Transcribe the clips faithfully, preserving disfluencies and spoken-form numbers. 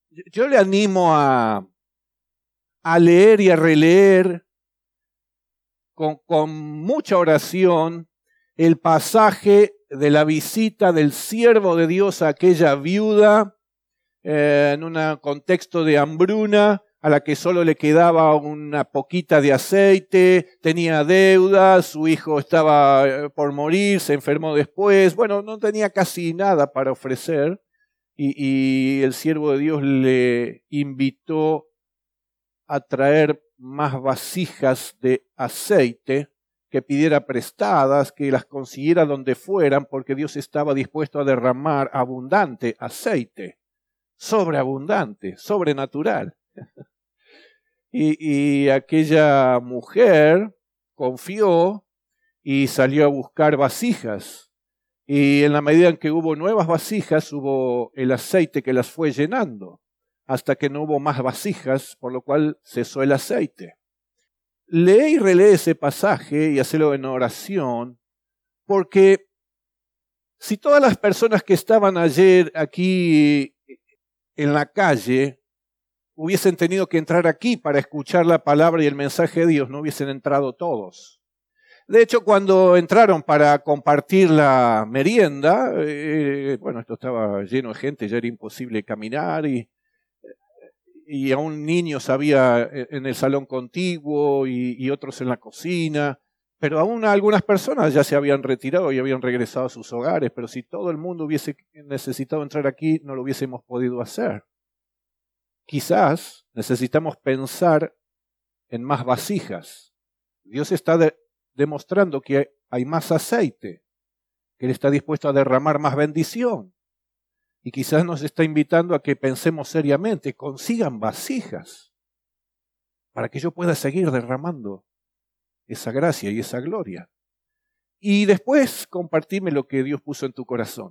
Yo le animo a, a leer y a releer con, con mucha oración el pasaje de la visita del siervo de Dios a aquella viuda eh, en un contexto de hambruna, a la que solo le quedaba una poquita de aceite, tenía deudas, su hijo estaba por morir, se enfermó después, bueno, no tenía casi nada para ofrecer. Y, y el siervo de Dios le invitó a traer más vasijas de aceite, que pidiera prestadas, que las consiguiera donde fueran, porque Dios estaba dispuesto a derramar abundante aceite, sobreabundante, sobrenatural. y, y aquella mujer confió y salió a buscar vasijas. Y en la medida en que hubo nuevas vasijas, hubo el aceite que las fue llenando, hasta que no hubo más vasijas, por lo cual cesó el aceite. Lee y relee ese pasaje y hacelo en oración, porque si todas las personas que estaban ayer aquí en la calle hubiesen tenido que entrar aquí para escuchar la palabra y el mensaje de Dios, no hubiesen entrado todos. De hecho, cuando entraron para compartir la merienda, eh, bueno, esto estaba lleno de gente, ya era imposible caminar y, y aún niños había en el salón contiguo y, y otros en la cocina, pero aún algunas personas ya se habían retirado y habían regresado a sus hogares, pero si todo el mundo hubiese necesitado entrar aquí, no lo hubiésemos podido hacer. Quizás necesitamos pensar en más vasijas. Dios está de, demostrando que hay más aceite, que Él está dispuesto a derramar más bendición. Y quizás nos está invitando a que pensemos seriamente, consigan vasijas, para que yo pueda seguir derramando esa gracia y esa gloria. Y después compartirme lo que Dios puso en tu corazón.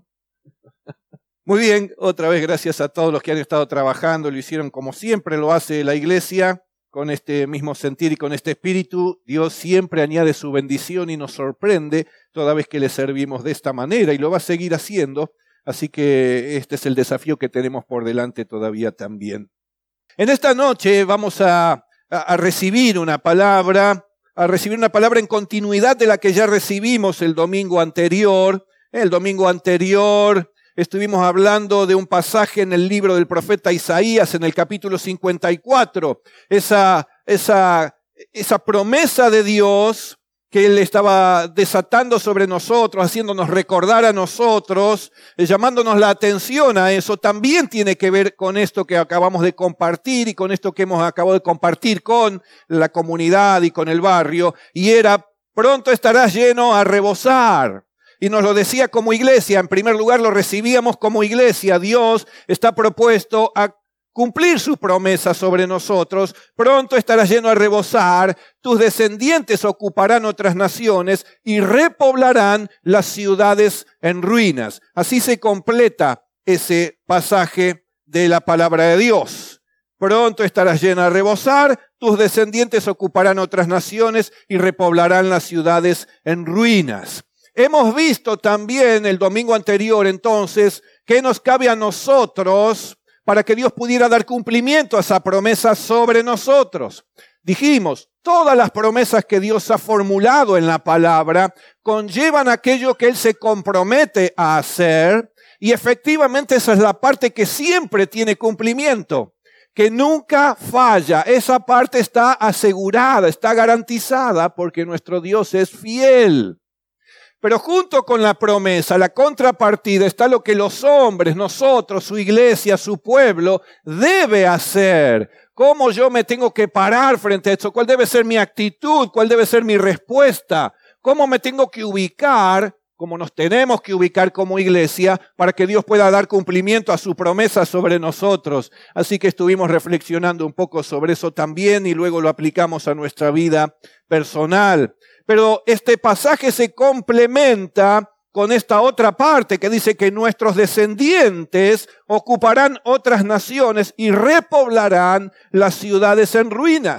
Muy bien, otra vez gracias a todos los que han estado trabajando, lo hicieron como siempre lo hace la iglesia, con este mismo sentir y con este espíritu. Dios siempre añade su bendición y nos sorprende toda vez que le servimos de esta manera y lo va a seguir haciendo. Así que este es el desafío que tenemos por delante todavía también. En esta noche vamos a, a, a recibir una palabra, a recibir una palabra en continuidad de la que ya recibimos el domingo anterior. El domingo anterior estuvimos hablando de un pasaje en el libro del profeta Isaías, en el capítulo cincuenta y cuatro. Esa, esa, esa promesa de Dios que Él estaba desatando sobre nosotros, haciéndonos recordar a nosotros, eh, llamándonos la atención a eso, también tiene que ver con esto que acabamos de compartir y con esto que hemos acabado de compartir con la comunidad y con el barrio. Y era, pronto estarás lleno a rebosar. Y nos lo decía como iglesia, en primer lugar lo recibíamos como iglesia. Dios está propuesto a cumplir su promesa sobre nosotros. Pronto estarás lleno a rebosar, tus descendientes ocuparán otras naciones y repoblarán las ciudades en ruinas. Así se completa ese pasaje de la palabra de Dios. Pronto estarás lleno a rebosar, tus descendientes ocuparán otras naciones y repoblarán las ciudades en ruinas. Hemos visto también el domingo anterior, entonces, que nos cabe a nosotros para que Dios pudiera dar cumplimiento a esa promesa sobre nosotros. Dijimos, todas las promesas que Dios ha formulado en la palabra conllevan aquello que Él se compromete a hacer, y efectivamente esa es la parte que siempre tiene cumplimiento, que nunca falla. Esa parte está asegurada, está garantizada, porque nuestro Dios es fiel. Pero junto con la promesa, la contrapartida, está lo que los hombres, nosotros, su iglesia, su pueblo, debe hacer. ¿Cómo yo me tengo que parar frente a esto? ¿Cuál debe ser mi actitud? ¿Cuál debe ser mi respuesta? ¿Cómo me tengo que ubicar? ¿Cómo nos tenemos que ubicar como iglesia para que Dios pueda dar cumplimiento a su promesa sobre nosotros? Así que estuvimos reflexionando un poco sobre eso también y luego lo aplicamos a nuestra vida personal. Pero este pasaje se complementa con esta otra parte que dice que nuestros descendientes ocuparán otras naciones y repoblarán las ciudades en ruinas.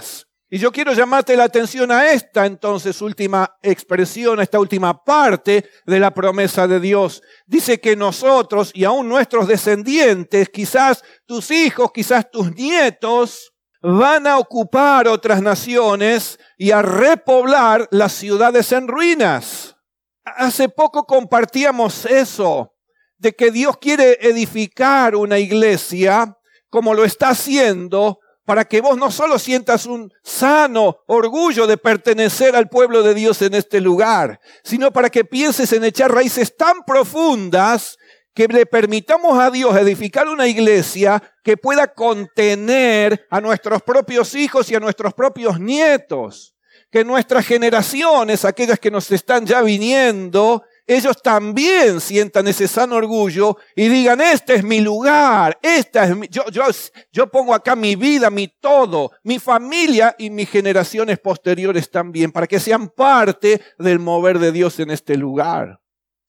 Y yo quiero llamarte la atención a esta entonces última expresión, a esta última parte de la promesa de Dios. Dice que nosotros y aún nuestros descendientes, quizás tus hijos, quizás tus nietos, van a ocupar otras naciones y a repoblar las ciudades en ruinas. Hace poco compartíamos eso, de que Dios quiere edificar una iglesia como lo está haciendo, para que vos no solo sientas un sano orgullo de pertenecer al pueblo de Dios en este lugar, sino para que pienses en echar raíces tan profundas que le permitamos a Dios edificar una iglesia que pueda contener a nuestros propios hijos y a nuestros propios nietos. Que nuestras generaciones, aquellas que nos están ya viniendo, ellos también sientan ese sano orgullo y digan, este es mi lugar, esta es mi, yo, yo, yo pongo acá mi vida, mi todo, mi familia y mis generaciones posteriores también, para que sean parte del mover de Dios en este lugar.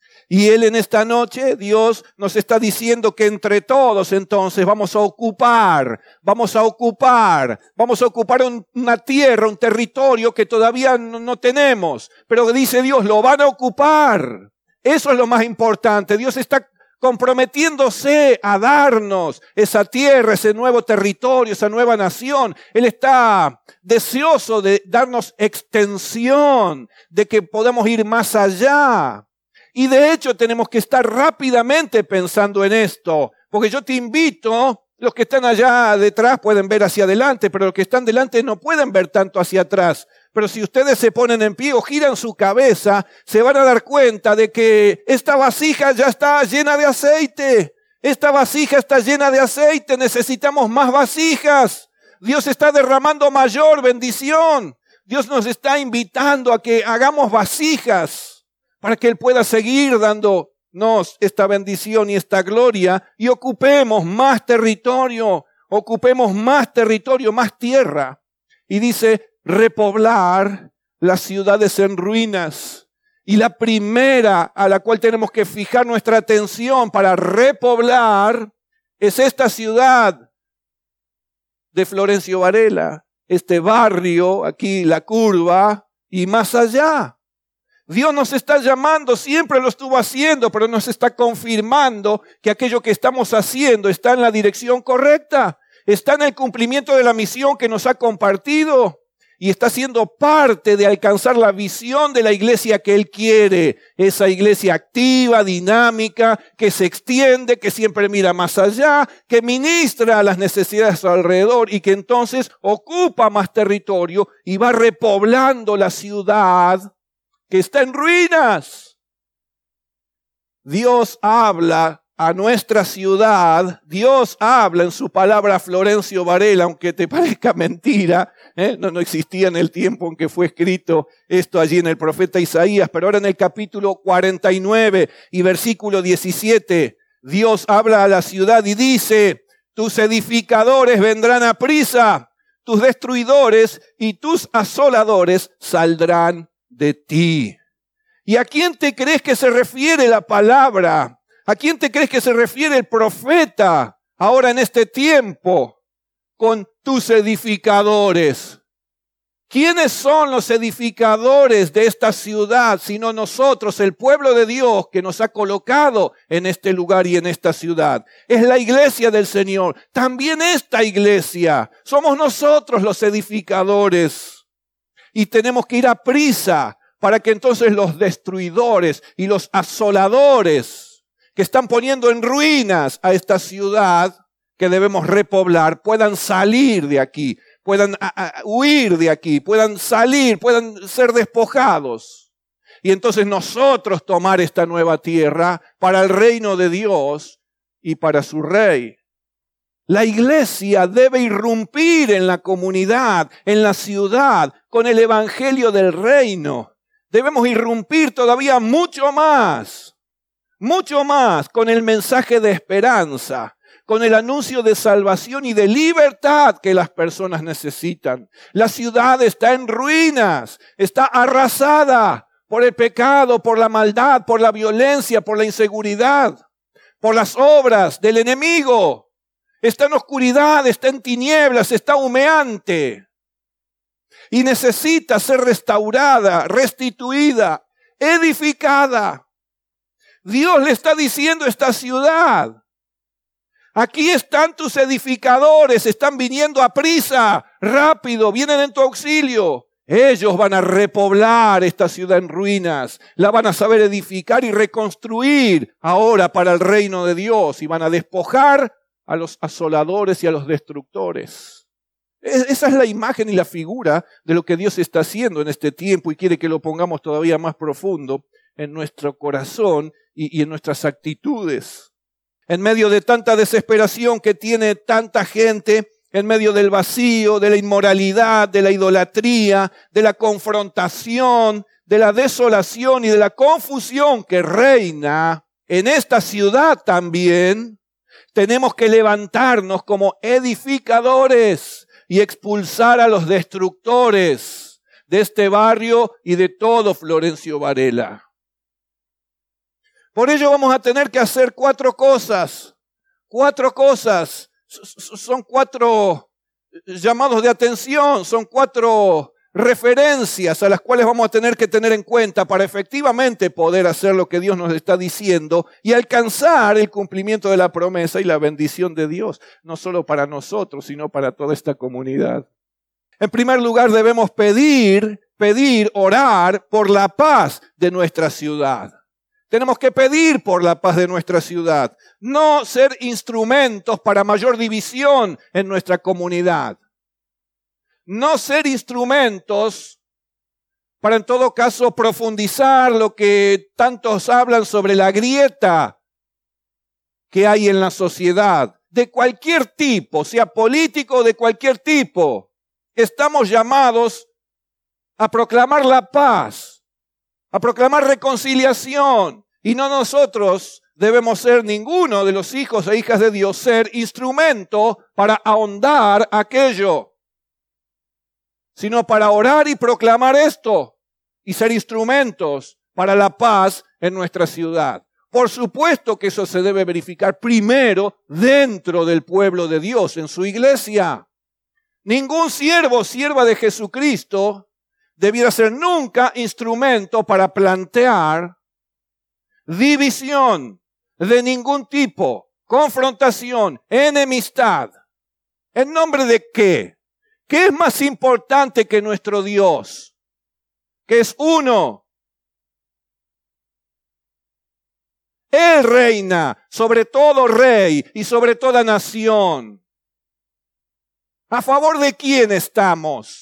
Y Él en esta noche, Dios nos está diciendo que entre todos entonces vamos a ocupar, vamos a ocupar, vamos a ocupar un, una tierra, un territorio que todavía no, no tenemos. Pero dice Dios, lo van a ocupar. Eso es lo más importante. Dios está comprometiéndose a darnos esa tierra, ese nuevo territorio, esa nueva nación. Él está deseoso de darnos extensión, de que podamos ir más allá. Y de hecho tenemos que estar rápidamente pensando en esto, porque yo te invito, los que están allá detrás pueden ver hacia adelante, pero los que están delante no pueden ver tanto hacia atrás. Pero si ustedes se ponen en pie o giran su cabeza, se van a dar cuenta de que esta vasija ya está llena de aceite. Esta vasija está llena de aceite, necesitamos más vasijas. Dios está derramando mayor bendición. Dios nos está invitando a que hagamos vasijas, para que Él pueda seguir dándonos esta bendición y esta gloria y ocupemos más territorio, ocupemos más territorio, más tierra. Y dice, repoblar las ciudades en ruinas. Y la primera a la cual tenemos que fijar nuestra atención para repoblar es esta ciudad de Florencio Varela, este barrio, aquí la curva y más allá. Dios nos está llamando, siempre lo estuvo haciendo, pero nos está confirmando que aquello que estamos haciendo está en la dirección correcta, está en el cumplimiento de la misión que nos ha compartido y está siendo parte de alcanzar la visión de la iglesia que Él quiere. Esa iglesia activa, dinámica, que se extiende, que siempre mira más allá, que ministra a las necesidades a su alrededor y que entonces ocupa más territorio y va repoblando la ciudad que está en ruinas. Dios habla a nuestra ciudad, Dios habla en su palabra Florencio Varela, aunque te parezca mentira, ¿eh? no, no existía en el tiempo en que fue escrito esto allí en el profeta Isaías, pero ahora en el capítulo cuarenta y nueve y versículo diecisiete, Dios habla a la ciudad y dice, tus edificadores vendrán a prisa, tus destruidores y tus asoladores saldrán de ti. ¿Y a quién te crees que se refiere la palabra? ¿A quién te crees que se refiere el profeta ahora en este tiempo con tus edificadores? ¿Quiénes son los edificadores de esta ciudad sino nosotros, el pueblo de Dios que nos ha colocado en este lugar y en esta ciudad? Es la iglesia del Señor. También esta iglesia. Somos nosotros los edificadores. Y tenemos que ir a prisa para que entonces los destruidores y los asoladores que están poniendo en ruinas a esta ciudad que debemos repoblar puedan salir de aquí, puedan a, a, huir de aquí, puedan salir, puedan ser despojados. Y entonces nosotros tomar esta nueva tierra para el reino de Dios y para su rey. La iglesia debe irrumpir en la comunidad, en la ciudad, con el evangelio del reino. Debemos irrumpir todavía mucho más, mucho más con el mensaje de esperanza, con el anuncio de salvación y de libertad que las personas necesitan. La ciudad está en ruinas, está arrasada por el pecado, por la maldad, por la violencia, por la inseguridad, por las obras del enemigo. Está en oscuridad, está en tinieblas, está humeante. y necesita ser restaurada, restituida, edificada. Dios le está diciendo a esta ciudad: aquí están tus edificadores, están viniendo a prisa, rápido, vienen en tu auxilio. Ellos van a repoblar esta ciudad en ruinas, la van a saber edificar y reconstruir ahora para el reino de Dios, y van a despojar a los asoladores y a los destructores. Esa es la imagen y la figura de lo que Dios está haciendo en este tiempo, y quiere que lo pongamos todavía más profundo en nuestro corazón y, y en nuestras actitudes. En medio de tanta desesperación que tiene tanta gente, en medio del vacío, de la inmoralidad, de la idolatría, de la confrontación, de la desolación y de la confusión que reina en esta ciudad también, tenemos que levantarnos como edificadores y expulsar a los destructores de este barrio y de todo Florencio Varela. Por ello vamos a tener que hacer cuatro cosas, cuatro cosas. Son cuatro llamados de atención, son cuatro referencias a las cuales vamos a tener que tener en cuenta para efectivamente poder hacer lo que Dios nos está diciendo y alcanzar el cumplimiento de la promesa y la bendición de Dios, no solo para nosotros, sino para toda esta comunidad. En primer lugar, debemos pedir, pedir, orar por la paz de nuestra ciudad. Tenemos que pedir por la paz de nuestra ciudad, no ser instrumentos para mayor división en nuestra comunidad. No ser instrumentos para, en todo caso, profundizar lo que tantos hablan sobre la grieta que hay en la sociedad, de cualquier tipo, sea político o de cualquier tipo. Estamos llamados a proclamar la paz, a proclamar reconciliación, y no nosotros debemos ser, ninguno de los hijos e hijas de Dios, ser instrumento para ahondar aquello, sino para orar y proclamar esto y ser instrumentos para la paz en nuestra ciudad. Por supuesto que eso se debe verificar primero dentro del pueblo de Dios, en su iglesia. Ningún siervo o sierva de Jesucristo debiera ser nunca instrumento para plantear división de ningún tipo, confrontación, enemistad. ¿En nombre de qué? ¿Qué es más importante que nuestro Dios, que es uno? Él reina sobre todo rey y sobre toda nación. ¿A favor de quién estamos?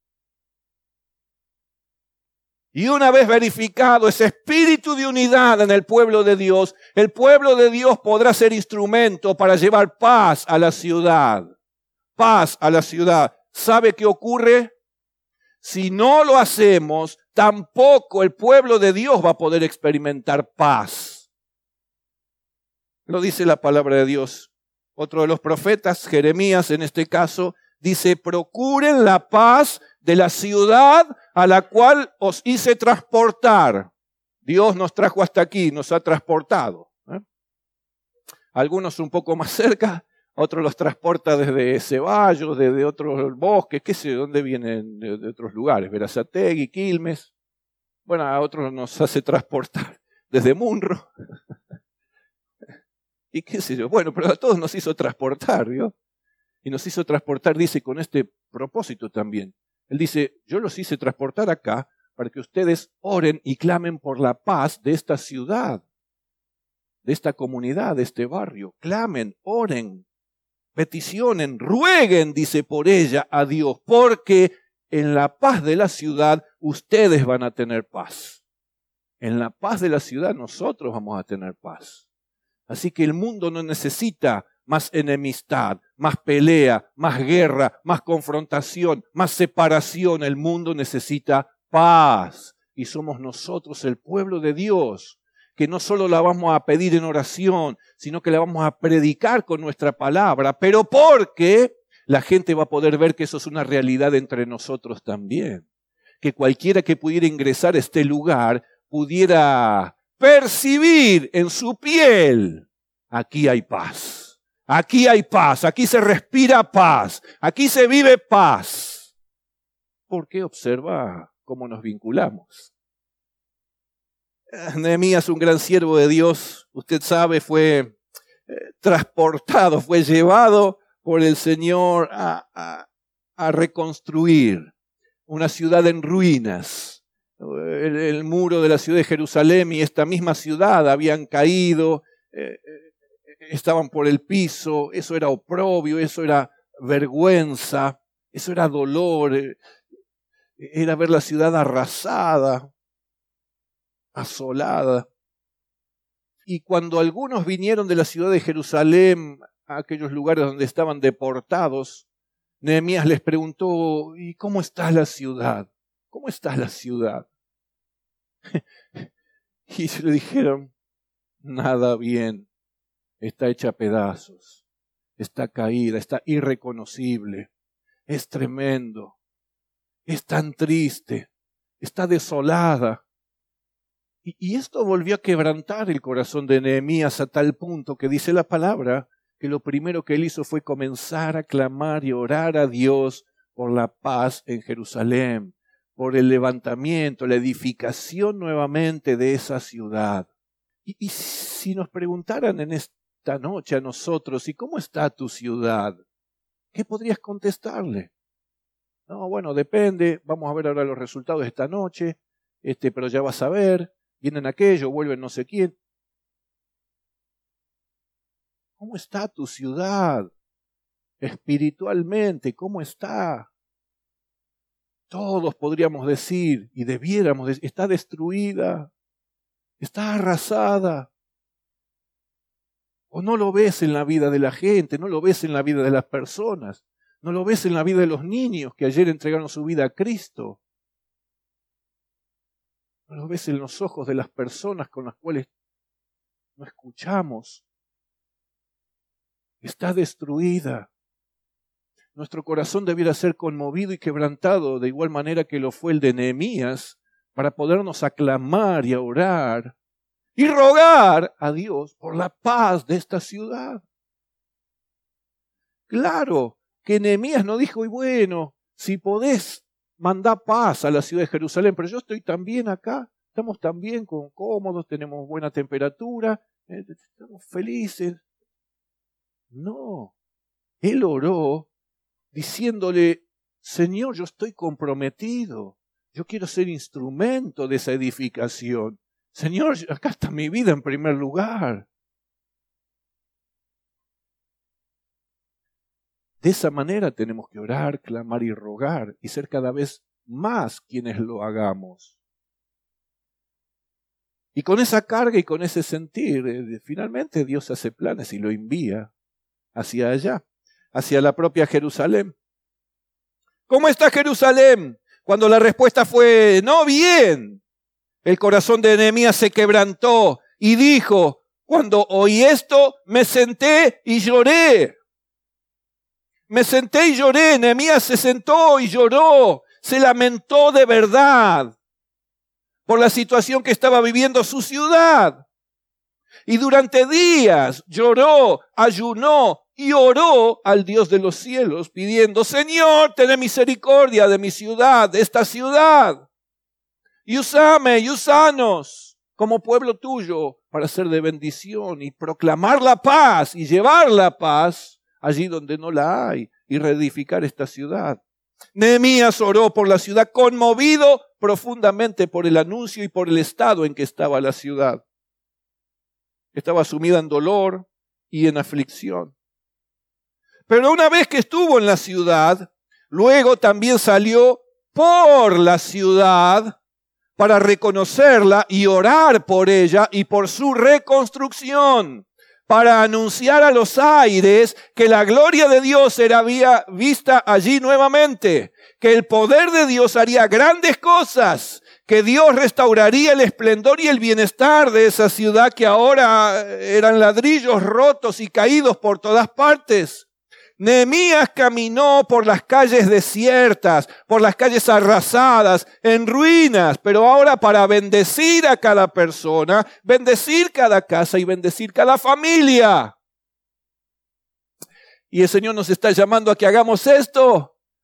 Y una vez verificado ese espíritu de unidad en el pueblo de Dios, el pueblo de Dios podrá ser instrumento para llevar paz a la ciudad. Paz a la ciudad. ¿Sabe qué ocurre? Si no lo hacemos, tampoco el pueblo de Dios va a poder experimentar paz. Lo dice la palabra de Dios. Otro de los profetas, Jeremías en este caso, dice: procuren la paz de la ciudad a la cual os hice transportar. Dios nos trajo hasta aquí, nos ha transportado. ¿eh? Algunos un poco más cerca, otros los transporta desde Ceballos, desde otros bosques, qué sé, de dónde vienen, de, de otros lugares, Berazategui, Quilmes. Bueno, a otros nos hace transportar desde Munro. Y qué sé yo, bueno, pero a todos nos hizo transportar, ¿vio? Y nos hizo transportar, dice, con este propósito también. Él dice: yo los hice transportar acá para que ustedes oren y clamen por la paz de esta ciudad, de esta comunidad, de este barrio. Clamen, oren, peticionen, rueguen, dice, por ella a Dios, porque en la paz de la ciudad ustedes van a tener paz. En la paz de la ciudad nosotros vamos a tener paz. Así que el mundo no necesita más enemistad, más pelea, más guerra, más confrontación, más separación. El mundo necesita paz. Y somos nosotros, el pueblo de Dios, que no solo la vamos a pedir en oración, sino que la vamos a predicar con nuestra palabra, pero porque la gente va a poder ver que eso es una realidad entre nosotros también. Que cualquiera que pudiera ingresar a este lugar pudiera percibir en su piel: aquí hay paz, aquí hay paz, aquí se respira paz, aquí se vive paz. Porque observa cómo nos vinculamos. Nehemías, un gran siervo de Dios, usted sabe, fue eh, transportado, fue llevado por el Señor a, a, a reconstruir una ciudad en ruinas. El, el muro de la ciudad de Jerusalén y esta misma ciudad habían caído, eh, estaban por el piso, eso era oprobio, eso era vergüenza, eso era dolor, eh, era ver la ciudad arrasada, asolada. Y cuando algunos vinieron de la ciudad de Jerusalén a aquellos lugares donde estaban deportados, Nehemías les preguntó, ¿y cómo está la ciudad? ¿Cómo está la ciudad? Y se le dijeron, nada bien, está hecha a pedazos, está caída, está irreconocible, es tremendo, es tan triste, está desolada. Y, y esto volvió a quebrantar el corazón de Nehemías a tal punto que dice la palabra que lo primero que él hizo fue comenzar a clamar y orar a Dios por la paz en Jerusalén, por el levantamiento, la edificación nuevamente de esa ciudad. Y, y si nos preguntaran en esta noche a nosotros, ¿y cómo está tu ciudad? ¿Qué podrías contestarle? No, bueno, depende, vamos a ver ahora los resultados de esta noche, este, pero ya vas a ver, vienen aquello, vuelven no sé quién. ¿Cómo está tu ciudad? Espiritualmente, ¿cómo está? Todos podríamos decir, y debiéramos decir, está destruida, está arrasada. O no lo ves en la vida de la gente, no lo ves en la vida de las personas, no lo ves en la vida de los niños que ayer entregaron su vida a Cristo. No lo ves en los ojos de las personas con las cuales no escuchamos. Está destruida. Nuestro corazón debiera ser conmovido y quebrantado de igual manera que lo fue el de Nehemías, para podernos aclamar y orar y rogar a Dios por la paz de esta ciudad. Claro que Nehemías no dijo, y bueno, si podés mandar paz a la ciudad de Jerusalén, pero yo estoy también acá, estamos también cómodos, tenemos buena temperatura, eh, estamos felices. No, él oró diciéndole, Señor, yo estoy comprometido, yo quiero ser instrumento de esa edificación. Señor, acá está mi vida en primer lugar. De esa manera tenemos que orar, clamar y rogar y ser cada vez más quienes lo hagamos. Y con esa carga y con ese sentir, eh, finalmente Dios hace planes y lo envía hacia allá, hacia la propia Jerusalén. ¿Cómo está Jerusalén? Cuando la respuesta fue, no, bien. El corazón de Nehemías se quebrantó y dijo, cuando oí esto, me senté y lloré. Me senté y lloré. Nehemías se sentó y lloró. Se lamentó de verdad por la situación que estaba viviendo su ciudad. Y durante días lloró, ayunó y oró al Dios de los cielos, pidiendo, Señor, ten misericordia de mi ciudad, de esta ciudad. Y úsame y úsanos como pueblo tuyo para ser de bendición y proclamar la paz y llevar la paz allí donde no la hay y reedificar esta ciudad. Nehemías oró por la ciudad, conmovido profundamente por el anuncio y por el estado en que estaba la ciudad. Estaba sumida en dolor y en aflicción. Pero una vez que estuvo en la ciudad, luego también salió por la ciudad para reconocerla y orar por ella y por su reconstrucción, para anunciar a los aires que la gloria de Dios era vista allí nuevamente, que el poder de Dios haría grandes cosas, que Dios restauraría el esplendor y el bienestar de esa ciudad que ahora eran ladrillos rotos y caídos por todas partes. Nehemías caminó por las calles desiertas, por las calles arrasadas, en ruinas, pero ahora para bendecir a cada persona, bendecir cada casa y bendecir cada familia. Y el Señor nos está llamando a que hagamos esto,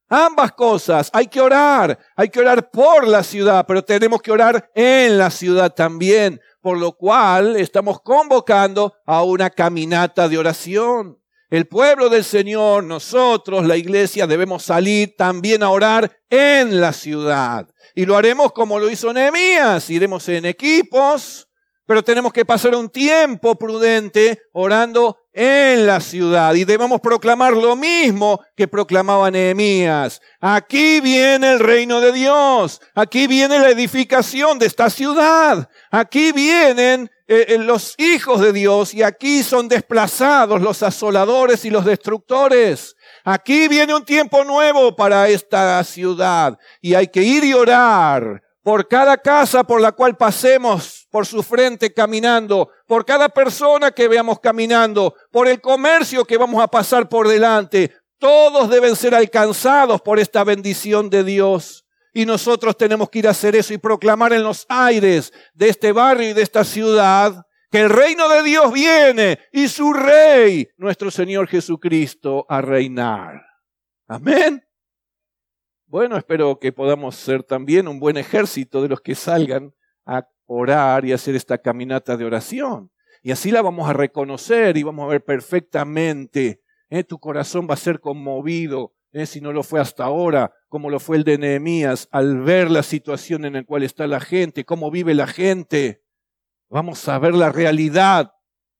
Ambas cosas, hay que orar, hay que orar por la ciudad, pero tenemos que orar en la ciudad también, por lo cual estamos convocando a una caminata de oración. El pueblo del Señor, nosotros, la iglesia, debemos salir también a orar en la ciudad. Y lo haremos como lo hizo Nehemías, iremos en equipos, pero tenemos que pasar un tiempo prudente orando en la ciudad. Y debemos proclamar lo mismo que proclamaba Nehemías. Aquí viene el reino de Dios. Aquí viene la edificación de esta ciudad. Aquí vienen eh, los hijos de Dios y aquí son desplazados los asoladores y los destructores. Aquí viene un tiempo nuevo para esta ciudad y hay que ir y orar por cada casa por la cual pasemos por su frente caminando, por cada persona que veamos caminando, por el comercio que vamos a pasar por delante. Todos deben ser alcanzados por esta bendición de Dios. Y nosotros tenemos que ir a hacer eso y proclamar en los aires de este barrio y de esta ciudad que el reino de Dios viene y su Rey, nuestro Señor Jesucristo, a reinar. Amén. Bueno, espero que podamos ser también un buen ejército de los que salgan a orar y hacer esta caminata de oración. Y así la vamos a reconocer y vamos a ver perfectamente. ¿eh? Tu corazón va a ser conmovido, ¿eh? si no lo fue hasta ahora, como lo fue el de Nehemías, al ver la situación en la cual está la gente, cómo vive la gente. Vamos a ver la realidad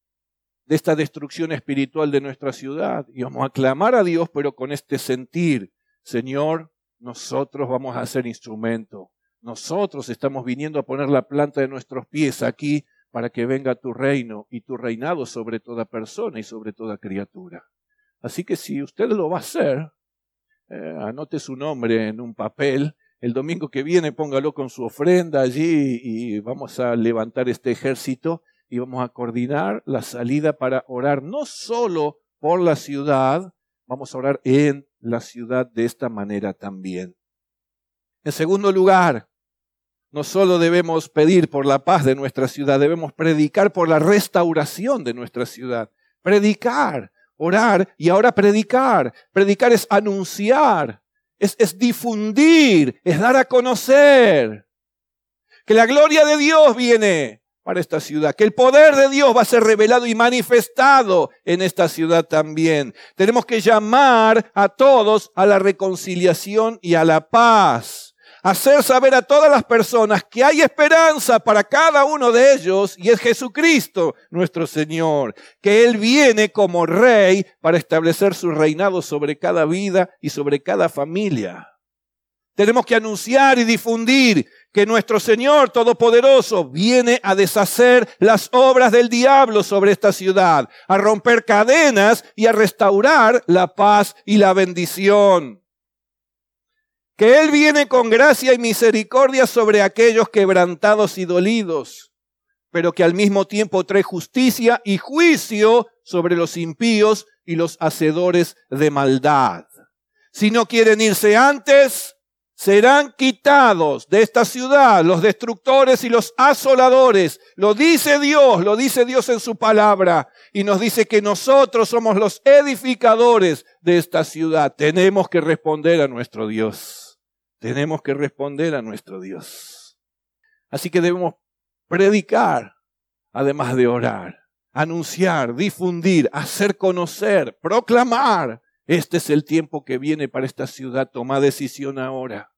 de esta destrucción espiritual de nuestra ciudad. Y vamos a clamar a Dios, pero con este sentir, Señor, nosotros vamos a ser instrumento. Nosotros estamos viniendo a poner la planta de nuestros pies aquí para que venga tu reino y tu reinado sobre toda persona y sobre toda criatura. Así que si usted lo va a hacer, eh, anote su nombre en un papel. El domingo que viene póngalo con su ofrenda allí y vamos a levantar este ejército y vamos a coordinar la salida para orar no solo por la ciudad, vamos a orar en la ciudad de esta manera también. En segundo lugar, no solo debemos pedir por la paz de nuestra ciudad, debemos predicar por la restauración de nuestra ciudad. Predicar, orar y ahora predicar. Predicar es anunciar, es, es difundir, es dar a conocer que la gloria de Dios viene para esta ciudad, que el poder de Dios va a ser revelado y manifestado en esta ciudad también. Tenemos que llamar a todos a la reconciliación y a la paz. Hacer saber a todas las personas que hay esperanza para cada uno de ellos y es Jesucristo nuestro Señor, que Él viene como Rey para establecer su reinado sobre cada vida y sobre cada familia. Tenemos que anunciar y difundir que nuestro Señor Todopoderoso viene a deshacer las obras del diablo sobre esta ciudad, a romper cadenas y a restaurar la paz y la bendición. Que Él viene con gracia y misericordia sobre aquellos quebrantados y dolidos, pero que al mismo tiempo trae justicia y juicio sobre los impíos y los hacedores de maldad. Si no quieren irse antes, serán quitados de esta ciudad los destructores y los asoladores. Lo dice Dios, lo dice Dios en su palabra. Y nos dice que nosotros somos los edificadores de esta ciudad. Tenemos que responder a nuestro Dios. Tenemos que responder a nuestro Dios. Así que debemos predicar, además de orar, anunciar, difundir, hacer conocer, proclamar. Este es el tiempo que viene para esta ciudad. Toma decisión ahora.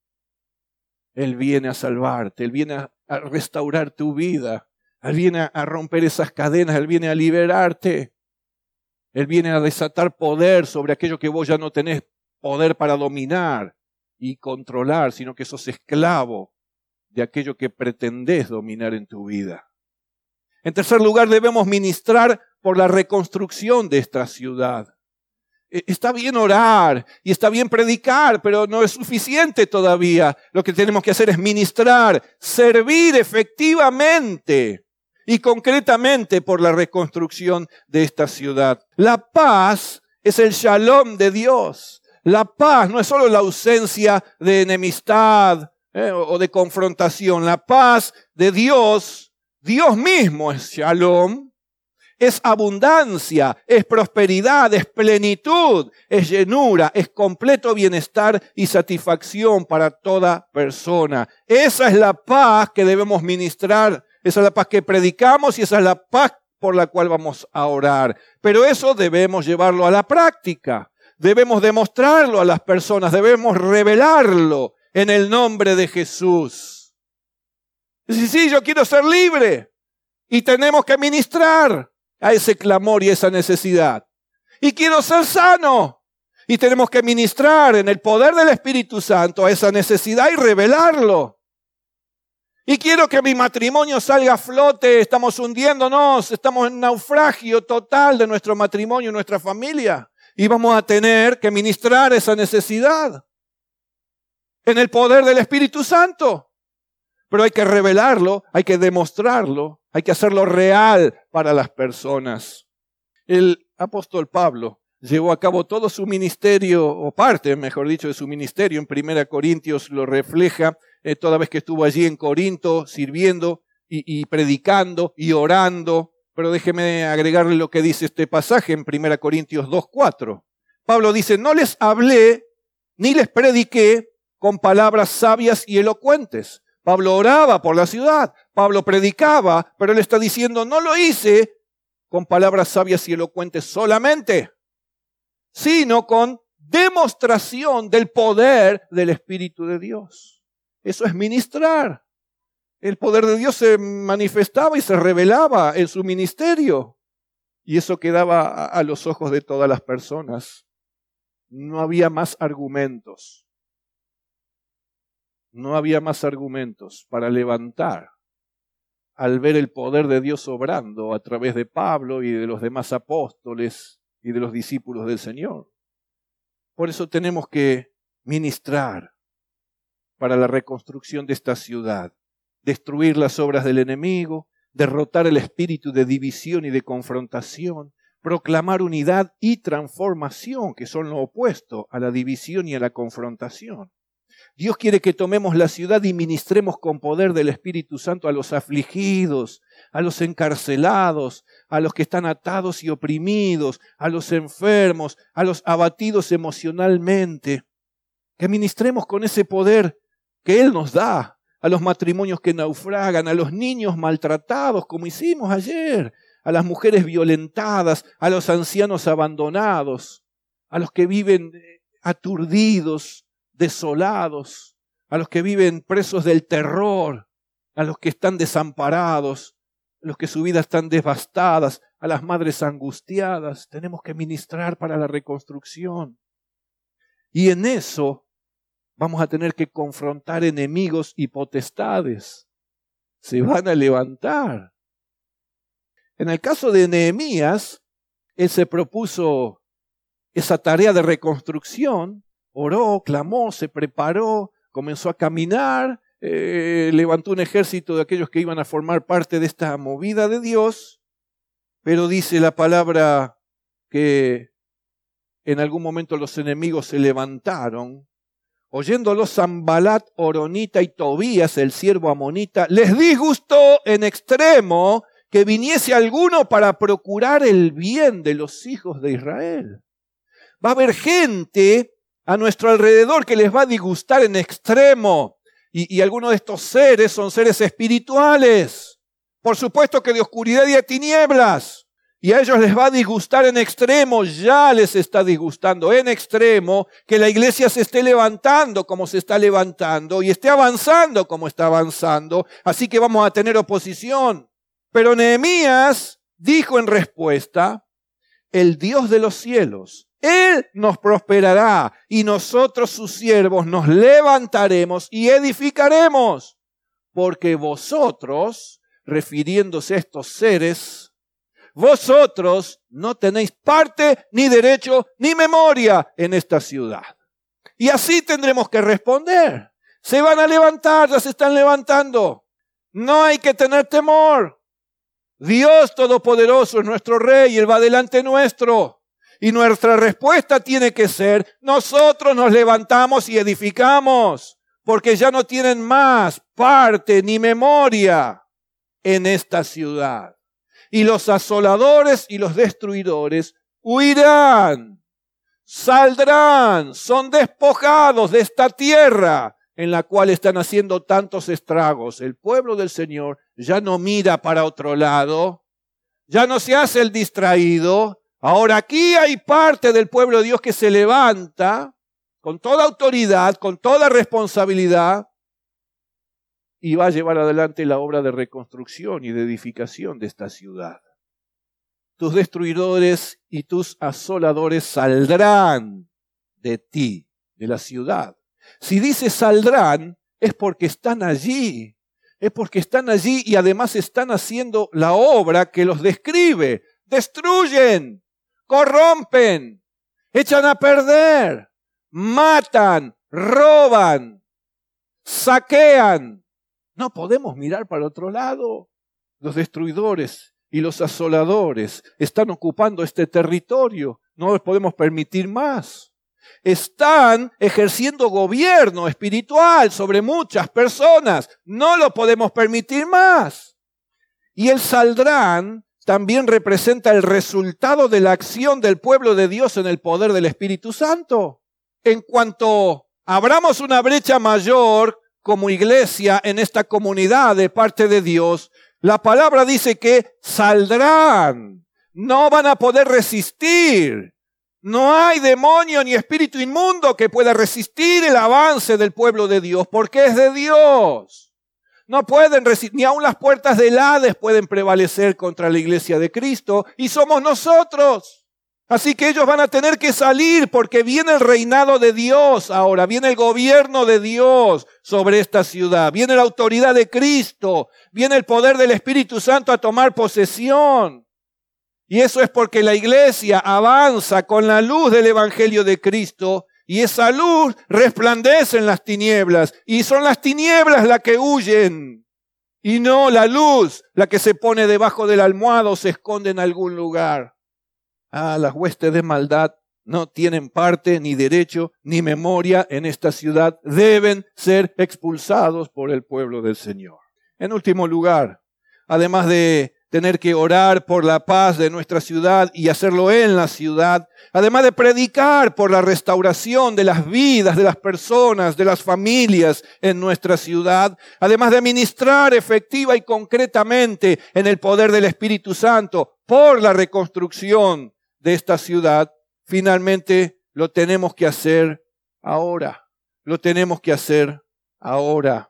Él viene a salvarte, Él viene a, a restaurar tu vida, Él viene a, a romper esas cadenas, Él viene a liberarte. Él viene a desatar poder sobre aquello que vos ya no tenés poder para dominar y controlar, sino que sos esclavo de aquello que pretendés dominar en tu vida. En tercer lugar, debemos ministrar por la reconstrucción de esta ciudad. Está bien orar y está bien predicar, pero no es suficiente todavía. Lo que tenemos que hacer es ministrar, servir efectivamente y concretamente por la reconstrucción de esta ciudad. La paz es el shalom de Dios. La paz no es solo la ausencia de enemistad eh, o de confrontación. La paz de Dios, Dios mismo es shalom. es abundancia, es prosperidad, es plenitud, es llenura, es completo bienestar y satisfacción para toda persona. Esa es la paz que debemos ministrar, esa es la paz que predicamos y esa es la paz por la cual vamos a orar. Pero eso debemos llevarlo a la práctica, debemos demostrarlo a las personas, debemos revelarlo en el nombre de Jesús. Sí, sí, yo quiero ser libre. Y tenemos que ministrar a ese clamor y esa necesidad. Y quiero ser sano. Y tenemos que ministrar en el poder del Espíritu Santo a esa necesidad y revelarlo. Y quiero que mi matrimonio salga a flote. Estamos hundiéndonos. Estamos en naufragio total de nuestro matrimonio y nuestra familia. Y vamos a tener que ministrar esa necesidad en el poder del Espíritu Santo. Pero hay que revelarlo, hay que demostrarlo, hay que hacerlo real para las personas. El apóstol Pablo llevó a cabo todo su ministerio, o parte, mejor dicho, de su ministerio. En Primera Corintios lo refleja, eh, toda vez que estuvo allí en Corinto sirviendo y, y predicando y orando. Pero déjeme agregarle lo que dice este pasaje en Primera Corintios dos cuatro. Pablo dice, no les hablé ni les prediqué con palabras sabias y elocuentes. Pablo oraba por la ciudad, Pablo predicaba, pero él está diciendo, no lo hice con palabras sabias y elocuentes solamente, sino con demostración del poder del Espíritu de Dios. Eso es ministrar. El poder de Dios se manifestaba y se revelaba en su ministerio, y eso quedaba a los ojos de todas las personas. No había más argumentos. No había más argumentos para levantar al ver el poder de Dios obrando a través de Pablo y de los demás apóstoles y de los discípulos del Señor. Por eso tenemos que ministrar para la reconstrucción de esta ciudad, destruir las obras del enemigo, derrotar el espíritu de división y de confrontación, proclamar unidad y transformación, que son lo opuesto a la división y a la confrontación. Dios quiere que tomemos la ciudad y ministremos con poder del Espíritu Santo a los afligidos, a los encarcelados, a los que están atados y oprimidos, a los enfermos, a los abatidos emocionalmente. Que ministremos con ese poder que Él nos da, a los matrimonios que naufragan, a los niños maltratados, como hicimos ayer, a las mujeres violentadas, a los ancianos abandonados, a los que viven aturdidos, desolados, a los que viven presos del terror, a los que están desamparados, a los que su vida están devastadas, a las madres angustiadas. Tenemos que ministrar para la reconstrucción. Y en eso vamos a tener que confrontar enemigos y potestades. Se van a levantar. En el caso de Nehemías, él se propuso esa tarea de reconstrucción. Oró, clamó, se preparó, comenzó a caminar, eh, levantó un ejército de aquellos que iban a formar parte de esta movida de Dios, pero dice la palabra que en algún momento los enemigos se levantaron, oyéndolo Sanbalat, Horonita y Tobías, el siervo amonita, les disgustó en extremo que viniese alguno para procurar el bien de los hijos de Israel. Va a haber gente a nuestro alrededor que les va a disgustar en extremo. Y, y algunos de estos seres son seres espirituales. Por supuesto que de oscuridad y de tinieblas. Y a ellos les va a disgustar en extremo, ya les está disgustando en extremo que la iglesia se esté levantando como se está levantando y esté avanzando como está avanzando. Así que vamos a tener oposición. Pero Nehemías dijo en respuesta, el Dios de los cielos, Él nos prosperará y nosotros sus siervos nos levantaremos y edificaremos. Porque vosotros, refiriéndose a estos seres, vosotros no tenéis parte, ni derecho, ni memoria en esta ciudad. Y así tendremos que responder. Se van a levantar, ya se están levantando. No hay que tener temor. Dios Todopoderoso es nuestro Rey, Él va delante nuestro. Y nuestra respuesta tiene que ser, nosotros nos levantamos y edificamos, porque ya no tienen más parte ni memoria en esta ciudad. y los asoladores y los destruidores huirán, saldrán, son despojados de esta tierra en la cual están haciendo tantos estragos. El pueblo del Señor ya no mira para otro lado, ya no se hace el distraído. Ahora aquí hay parte del pueblo de Dios que se levanta con toda autoridad, con toda responsabilidad, y va a llevar adelante la obra de reconstrucción y de edificación de esta ciudad. Tus destruidores y tus asoladores saldrán de ti, de la ciudad. Si dice saldrán, es porque están allí. Es porque están allí y además están haciendo la obra que los describe. Destruyen, corrompen, echan a perder, matan, roban, saquean. No podemos mirar para otro lado. Los destruidores y los asoladores están ocupando este territorio. No les podemos permitir más. Están ejerciendo gobierno espiritual sobre muchas personas. No lo podemos permitir más. Y el saldrán también representa el resultado de la acción del pueblo de Dios en el poder del Espíritu Santo. En cuanto abramos una brecha mayor como iglesia en esta comunidad de parte de Dios, la palabra dice que saldrán, no van a poder resistir. No hay demonio ni espíritu inmundo que pueda resistir el avance del pueblo de Dios, porque es de Dios. No pueden resistir, ni aun las puertas del Hades pueden prevalecer contra la iglesia de Cristo, y somos nosotros. Así que ellos van a tener que salir porque viene el reinado de Dios ahora, viene el gobierno de Dios sobre esta ciudad, viene la autoridad de Cristo, viene el poder del Espíritu Santo a tomar posesión. Y eso es porque la iglesia avanza con la luz del Evangelio de Cristo y esa luz resplandece en las tinieblas y son las tinieblas las que huyen y no la luz la que se pone debajo de la almohada o se esconde en algún lugar. Ah, las huestes de maldad no tienen parte, ni derecho, ni memoria en esta ciudad. Deben ser expulsados por el pueblo del Señor. En último lugar, además de tener que orar por la paz de nuestra ciudad y hacerlo en la ciudad, además de predicar por la restauración de las vidas de las personas, de las familias en nuestra ciudad, además de ministrar efectiva y concretamente en el poder del Espíritu Santo por la reconstrucción de esta ciudad, finalmente lo tenemos que hacer ahora. Lo tenemos que hacer ahora.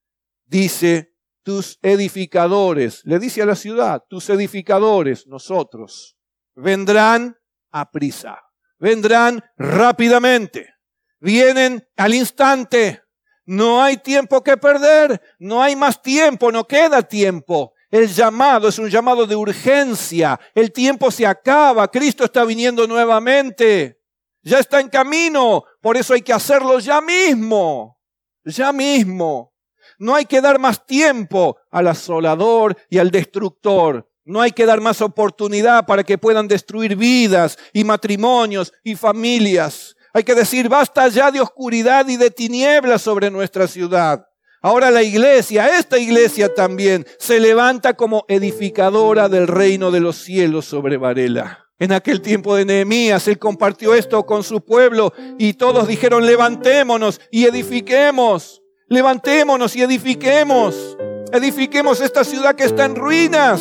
Dice, tus edificadores, le dice a la ciudad, tus edificadores, nosotros, vendrán a prisa, vendrán rápidamente, vienen al instante. No hay tiempo que perder, no hay más tiempo, no queda tiempo. El llamado es un llamado de urgencia. El tiempo se acaba. Cristo está viniendo nuevamente. Ya está en camino. Por eso hay que hacerlo ya mismo. Ya mismo. No hay que dar más tiempo al asolador y al destructor. No hay que dar más oportunidad para que puedan destruir vidas y matrimonios y familias. Hay que decir, basta ya de oscuridad y de tinieblas sobre nuestra ciudad. Ahora la iglesia, esta iglesia también, se levanta como edificadora del reino de los cielos sobre Varela. En aquel tiempo de Nehemías, él compartió esto con su pueblo y todos dijeron, levantémonos y edifiquemos. Levantémonos y edifiquemos. Edifiquemos esta ciudad que está en ruinas.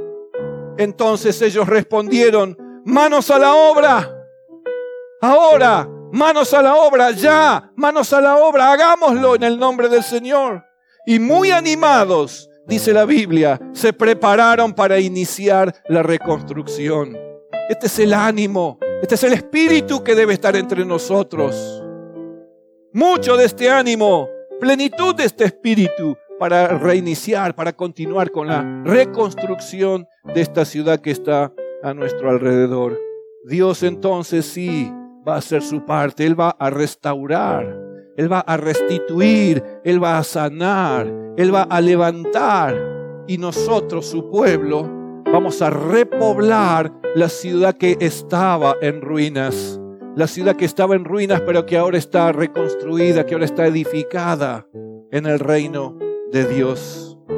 Entonces ellos respondieron, manos a la obra. Ahora. Manos a la obra, ya, manos a la obra, hagámoslo en el nombre del Señor. Y muy animados, dice la Biblia, se prepararon para iniciar la reconstrucción. Este es el ánimo, este es el espíritu que debe estar entre nosotros. Mucho de este ánimo, plenitud de este espíritu para reiniciar, para continuar con la reconstrucción de esta ciudad que está a nuestro alrededor. Dios entonces sí va a hacer su parte, Él va a restaurar, Él va a restituir, Él va a sanar, Él va a levantar y nosotros, su pueblo, vamos a repoblar la ciudad que estaba en ruinas, la ciudad que estaba en ruinas pero que ahora está reconstruida, que ahora está edificada en el reino de Dios.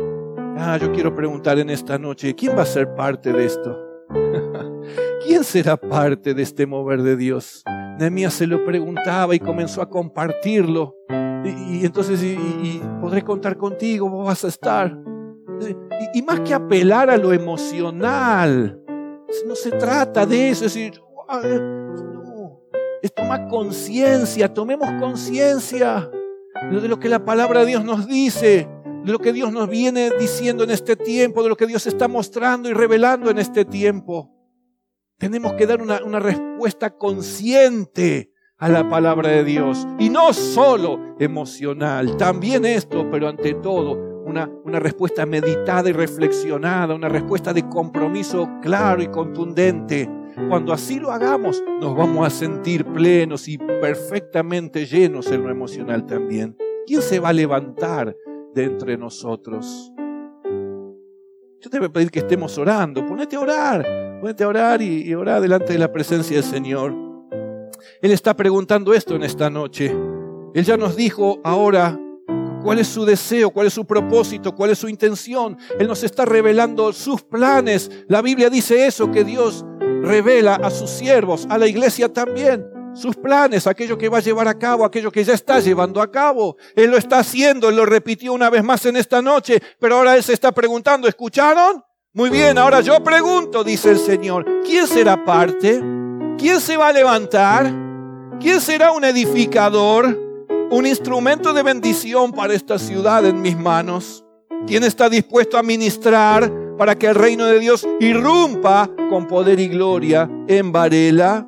Ah, yo quiero preguntar en esta noche, ¿quién va a ser parte de esto? ¿Quién será parte de este mover de Dios? Nehemías se lo preguntaba y comenzó a compartirlo. Y, y entonces, y, y podré contar contigo, vos vas a estar. Y, y más que apelar a lo emocional, no se trata de eso, es decir, no, es tomar conciencia, tomemos conciencia de lo que la palabra de Dios nos dice, de lo que Dios nos viene diciendo en este tiempo, de lo que Dios está mostrando y revelando en este tiempo. Tenemos que dar una, una respuesta consciente a la palabra de Dios. Y no solo emocional, también esto, pero ante todo, una, una respuesta meditada y reflexionada, una respuesta de compromiso claro y contundente. Cuando así lo hagamos, nos vamos a sentir plenos y perfectamente llenos en lo emocional también. ¿Quién se va a levantar de entre nosotros? Yo te voy a pedir que estemos orando. Ponete a orar, ponete a orar y, y orar delante de la presencia del Señor. Él está preguntando esto en esta noche. Él ya nos dijo ahora cuál es su deseo, cuál es su propósito, cuál es su intención. Él nos está revelando sus planes. La Biblia dice eso, que Dios revela a sus siervos, a la iglesia también, sus planes, aquello que va a llevar a cabo, aquello que ya está llevando a cabo. Él lo está haciendo, Él lo repitió una vez más en esta noche, pero ahora Él se está preguntando, ¿escucharon? Muy bien, ahora yo pregunto, dice el Señor, ¿quién será parte? ¿Quién se va a levantar? ¿Quién será un edificador? Un instrumento de bendición para esta ciudad en mis manos. ¿Quién está dispuesto a ministrar para que el reino de Dios irrumpa con poder y gloria en Varela?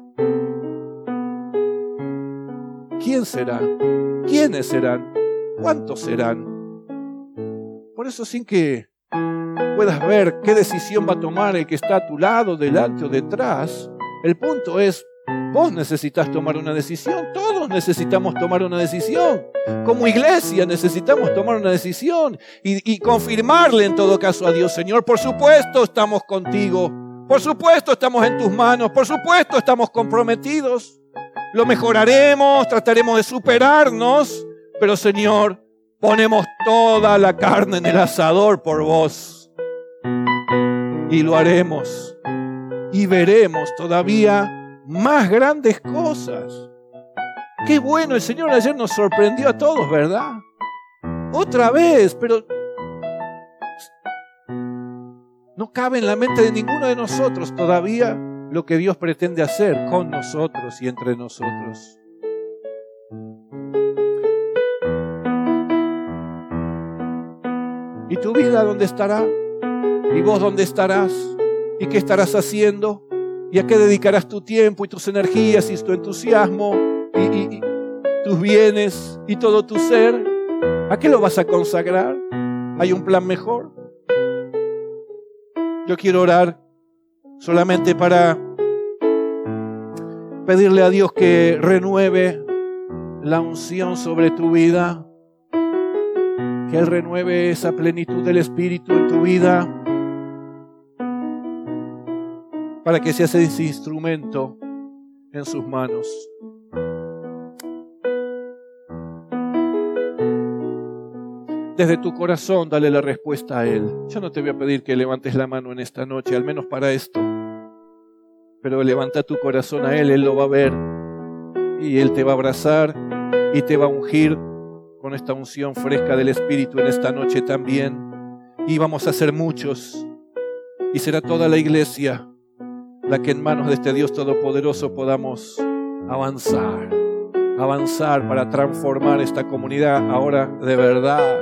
¿Quién será? ¿Quiénes serán? ¿Cuántos serán? Por eso, sin que puedas ver qué decisión va a tomar el que está a tu lado, delante o detrás, el punto es, vos necesitas tomar una decisión, todos necesitamos tomar una decisión. Como iglesia necesitamos tomar una decisión y, y confirmarle en todo caso a Dios, Señor, por supuesto estamos contigo, por supuesto estamos en tus manos, por supuesto estamos comprometidos, lo mejoraremos, trataremos de superarnos, pero Señor, ponemos toda la carne en el asador por vos y lo haremos y veremos todavía más grandes cosas. Qué bueno, el Señor ayer nos sorprendió a todos, ¿verdad? Otra vez, pero no cabe en la mente de ninguno de nosotros todavía lo que Dios pretende hacer con nosotros y entre nosotros. ¿Y tu vida dónde estará? ¿Y vos dónde estarás? ¿Y qué estarás haciendo? ¿Y a qué dedicarás tu tiempo y tus energías y tu entusiasmo y, y, y tus bienes y todo tu ser? ¿A qué lo vas a consagrar? ¿Hay un plan mejor? Yo quiero orar solamente para pedirle a Dios que renueve la unción sobre tu vida, que Él renueve esa plenitud del Espíritu en tu vida, para que seas ese instrumento en sus manos. Desde tu corazón dale la respuesta a Él. Yo no te voy a pedir que levantes la mano en esta noche, al menos para esto. Pero levanta tu corazón a Él, Él lo va a ver. Y Él te va a abrazar y te va a ungir con esta unción fresca del Espíritu en esta noche también. Y vamos a ser muchos. Y será toda la iglesia la que en manos de este Dios Todopoderoso podamos avanzar, avanzar para transformar esta comunidad ahora de verdad,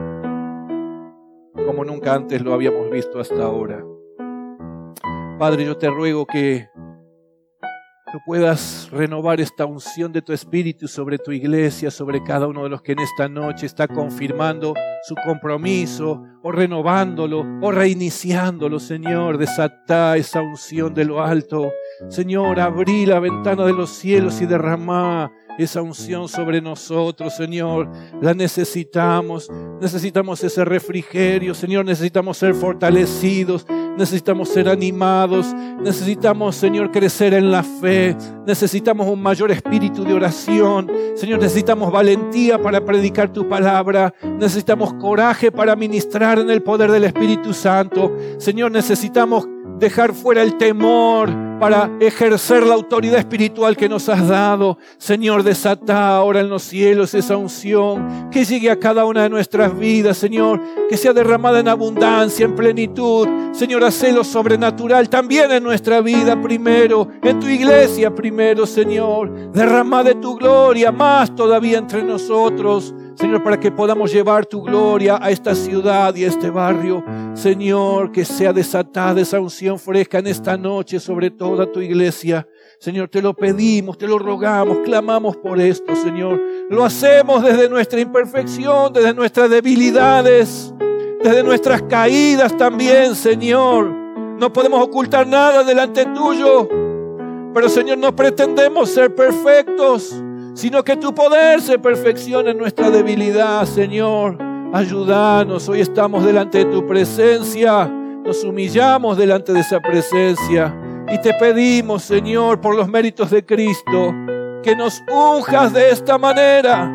como nunca antes lo habíamos visto hasta ahora. Padre, yo te ruego que tú puedas renovar esta unción de tu Espíritu sobre tu iglesia, sobre cada uno de los que en esta noche está confirmando su compromiso, o renovándolo, o reiniciándolo, Señor. Desatá esa unción de lo alto. Señor, abrí la ventana de los cielos y derramá esa unción sobre nosotros, Señor. La necesitamos. Necesitamos ese refrigerio, Señor. Necesitamos ser fortalecidos. Necesitamos ser animados. Necesitamos, Señor, crecer en la fe. Necesitamos un mayor espíritu de oración. Señor, necesitamos valentía para predicar tu palabra. Necesitamos coraje para ministrar en el poder del Espíritu Santo. Señor, necesitamos dejar fuera el temor para ejercer la autoridad espiritual que nos has dado. Señor, desata ahora en los cielos esa unción que llegue a cada una de nuestras vidas, Señor, que sea derramada en abundancia, en plenitud. Señor, hacelo sobrenatural también en nuestra vida primero, en tu iglesia primero, Señor. Derrama de tu gloria más todavía entre nosotros, Señor, para que podamos llevar tu gloria a esta ciudad y a este barrio. Señor, que sea desatada esa unción fresca en esta noche sobre toda tu iglesia. Señor, te lo pedimos, te lo rogamos, clamamos por esto, Señor. Lo hacemos desde nuestra imperfección, desde nuestras debilidades, desde nuestras caídas también, Señor. No podemos ocultar nada delante tuyo, pero, Señor, no pretendemos ser perfectos, sino que tu poder se perfeccione en nuestra debilidad, Señor. Ayúdanos, hoy estamos delante de tu presencia, nos humillamos delante de esa presencia y te pedimos, Señor, por los méritos de Cristo, que nos unjas de esta manera,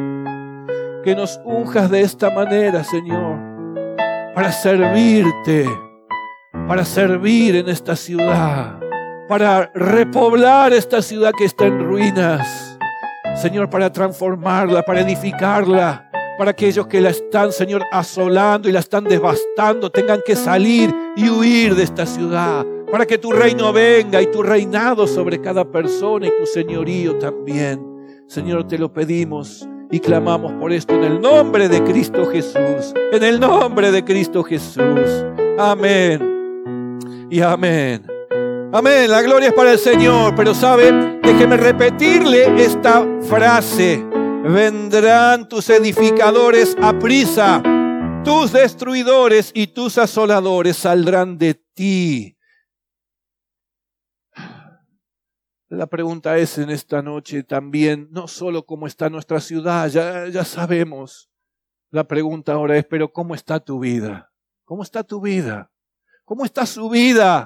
que nos unjas de esta manera, Señor, para servirte, para servir en esta ciudad, para repoblar esta ciudad que está en ruinas. Señor, para transformarla, para edificarla, para aquellos que la están, Señor, asolando y la están devastando, tengan que salir y huir de esta ciudad, para que tu reino venga y tu reinado sobre cada persona y tu señorío también. Señor, te lo pedimos y clamamos por esto en el nombre de Cristo Jesús, en el nombre de Cristo Jesús. Amén y amén. Amén, la gloria es para el Señor, pero sabe, déjeme repetirle esta frase. Vendrán tus edificadores a prisa, tus destruidores y tus asoladores saldrán de ti. La pregunta es en esta noche también, no solo cómo está nuestra ciudad, ya, ya sabemos. La pregunta ahora es, pero ¿cómo está tu vida? ¿Cómo está tu vida? ¿Cómo está su vida?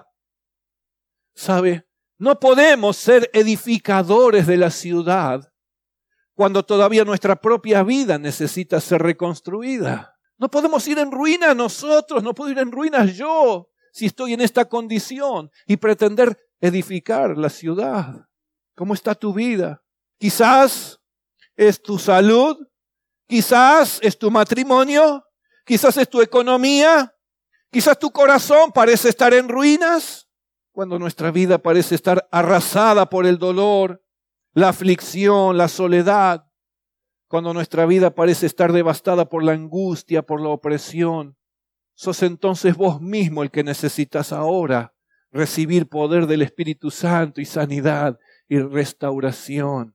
¿Sabe? No podemos ser edificadores de la ciudad cuando todavía nuestra propia vida necesita ser reconstruida. No podemos ir en ruina nosotros, no puedo ir en ruinas yo si estoy en esta condición y pretender edificar la ciudad. ¿Cómo está tu vida? Quizás es tu salud, quizás es tu matrimonio, quizás es tu economía, quizás tu corazón parece estar en ruinas. Cuando nuestra vida parece estar arrasada por el dolor, la aflicción, la soledad. Cuando nuestra vida parece estar devastada por la angustia, por la opresión. Sos entonces vos mismo el que necesitas ahora recibir poder del Espíritu Santo y sanidad y restauración.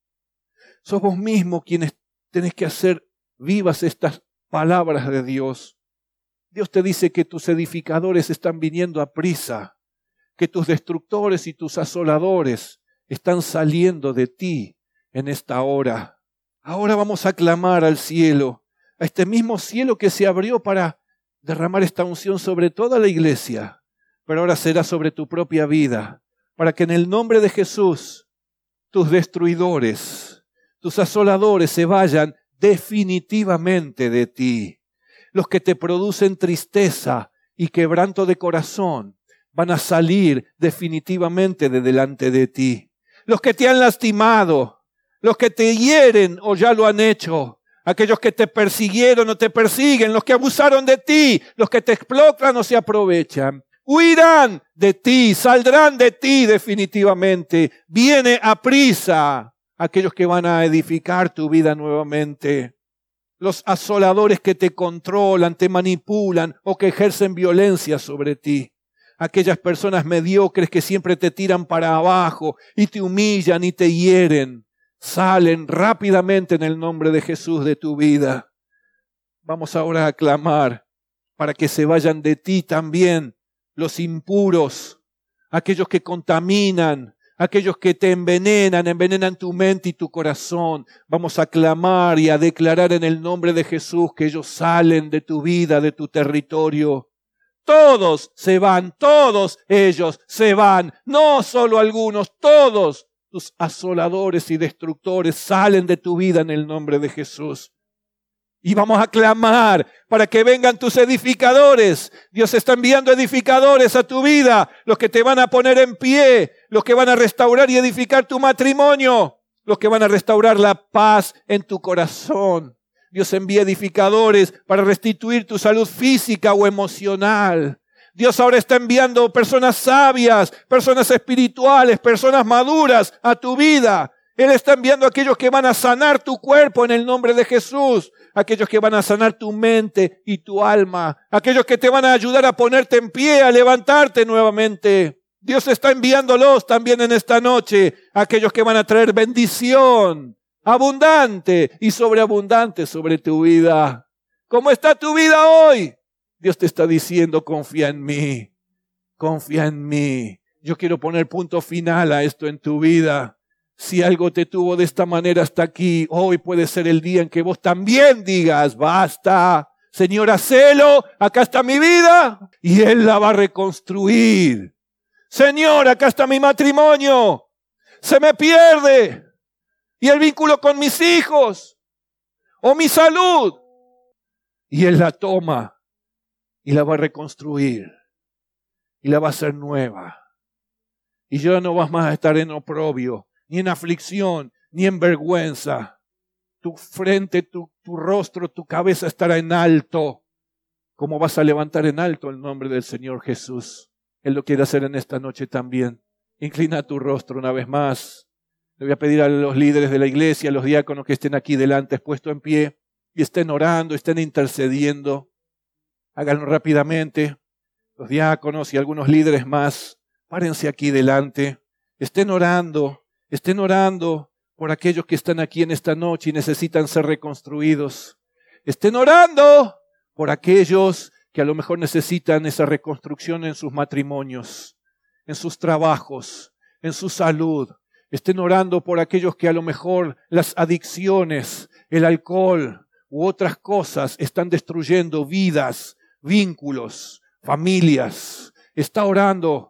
Sos vos mismo quienes tenés que hacer vivas estas palabras de Dios. Dios te dice que tus edificadores están viniendo a prisa, que tus destructores y tus asoladores están saliendo de ti en esta hora. Ahora vamos a clamar al cielo, a este mismo cielo que se abrió para derramar esta unción sobre toda la iglesia, pero ahora será sobre tu propia vida, para que en el nombre de Jesús tus destruidores, tus asoladores se vayan definitivamente de ti. Los que te producen tristeza y quebranto de corazón van a salir definitivamente de delante de ti. Los que te han lastimado, los que te hieren o ya lo han hecho, aquellos que te persiguieron o te persiguen, los que abusaron de ti, los que te explotan o se aprovechan, huirán de ti, saldrán de ti definitivamente. Viene a prisa aquellos que van a edificar tu vida nuevamente. Los asoladores que te controlan, te manipulan o que ejercen violencia sobre ti. Aquellas personas mediocres que siempre te tiran para abajo y te humillan y te hieren, salen rápidamente en el nombre de Jesús de tu vida. Vamos ahora a clamar para que se vayan de ti también los impuros, aquellos que contaminan, aquellos que te envenenan, envenenan tu mente y tu corazón. Vamos a clamar y a declarar en el nombre de Jesús que ellos salen de tu vida, de tu territorio. Todos se van, todos ellos se van, no solo algunos, todos tus asoladores y destructores salen de tu vida en el nombre de Jesús. Y vamos a clamar para que vengan tus edificadores. Dios está enviando edificadores a tu vida, los que te van a poner en pie, los que van a restaurar y edificar tu matrimonio, los que van a restaurar la paz en tu corazón. Dios envía edificadores para restituir tu salud física o emocional. Dios ahora está enviando personas sabias, personas espirituales, personas maduras a tu vida. Él está enviando a aquellos que van a sanar tu cuerpo en el nombre de Jesús. Aquellos que van a sanar tu mente y tu alma. Aquellos que te van a ayudar a ponerte en pie, a levantarte nuevamente. Dios está enviándolos también en esta noche. Aquellos que van a traer bendición abundante y sobreabundante sobre tu vida. ¿Cómo está tu vida hoy? Dios te está diciendo, confía en mí. Confía en mí. Yo quiero poner punto final a esto en tu vida. Si algo te tuvo de esta manera hasta aquí, hoy puede ser el día en que vos también digas, basta, Señor, hacelo, acá está mi vida, y Él la va a reconstruir. Señor, acá está mi matrimonio, se me pierde, y el vínculo con mis hijos, o mi salud, y Él la toma, y la va a reconstruir, y la va a hacer nueva. Y ya no vas más a estar en oprobio, ni en aflicción, ni en vergüenza. Tu frente, tu, tu rostro, tu cabeza estará en alto. ¿Cómo vas a levantar en alto el nombre del Señor Jesús? Él lo quiere hacer en esta noche también. Inclina tu rostro una vez más. Le voy a pedir a los líderes de la iglesia, a los diáconos que estén aquí delante, puestos en pie, y estén orando, estén intercediendo. Háganlo rápidamente. Los diáconos y algunos líderes más, párense aquí delante. Estén orando. Estén orando por aquellos que están aquí en esta noche y necesitan ser reconstruidos. Estén orando por aquellos que a lo mejor necesitan esa reconstrucción en sus matrimonios, en sus trabajos, en su salud. Estén orando por aquellos que a lo mejor las adicciones, el alcohol u otras cosas están destruyendo vidas, vínculos, familias. Está orando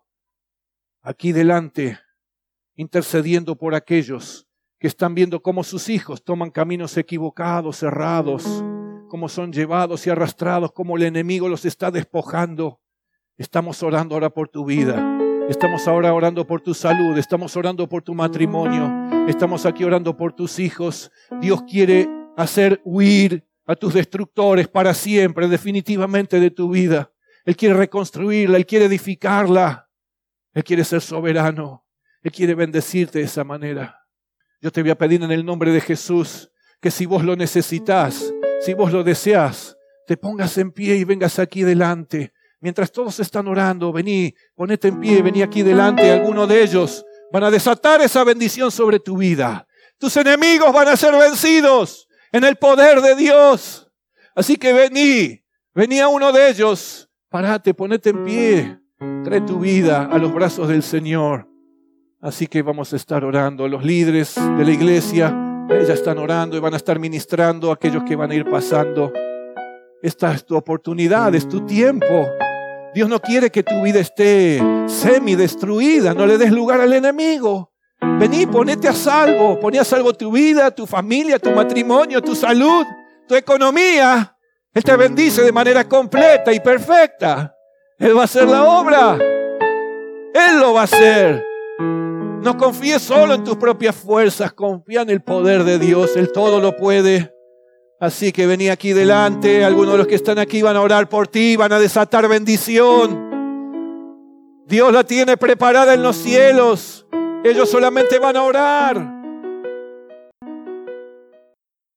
aquí delante, intercediendo por aquellos que están viendo cómo sus hijos toman caminos equivocados, errados, cómo son llevados y arrastrados, cómo el enemigo los está despojando. Estamos orando ahora por tu vida, estamos ahora orando por tu salud, estamos orando por tu matrimonio, estamos aquí orando por tus hijos. Dios quiere hacer huir a tus destructores para siempre, definitivamente de tu vida. Él quiere reconstruirla, Él quiere edificarla, Él quiere ser soberano. Él quiere bendecirte de esa manera. Yo te voy a pedir en el nombre de Jesús que si vos lo necesitas, si vos lo deseas, te pongas en pie y vengas aquí delante. Mientras todos están orando, vení, ponete en pie, vení aquí delante. Algunos de ellos van a desatar esa bendición sobre tu vida. Tus enemigos van a ser vencidos en el poder de Dios. Así que vení, vení a uno de ellos, parate, ponete en pie, trae tu vida a los brazos del Señor. Así que vamos a estar orando. Los líderes de la iglesia, ellas están orando y van a estar ministrando a aquellos que van a ir pasando. Esta es tu oportunidad, es tu tiempo. Dios no quiere que tu vida esté semi-destruida. No le des lugar al enemigo. Vení, ponete a salvo. Poné a salvo tu vida, tu familia, tu matrimonio, tu salud, tu economía. Él te bendice de manera completa y perfecta. Él va a hacer la obra. Él lo va a hacer. No confíes solo en tus propias fuerzas, confía en el poder de Dios, Él todo lo puede. Así que vení aquí delante, algunos de los que están aquí van a orar por ti, van a desatar bendición. Dios la tiene preparada en los cielos, ellos solamente van a orar.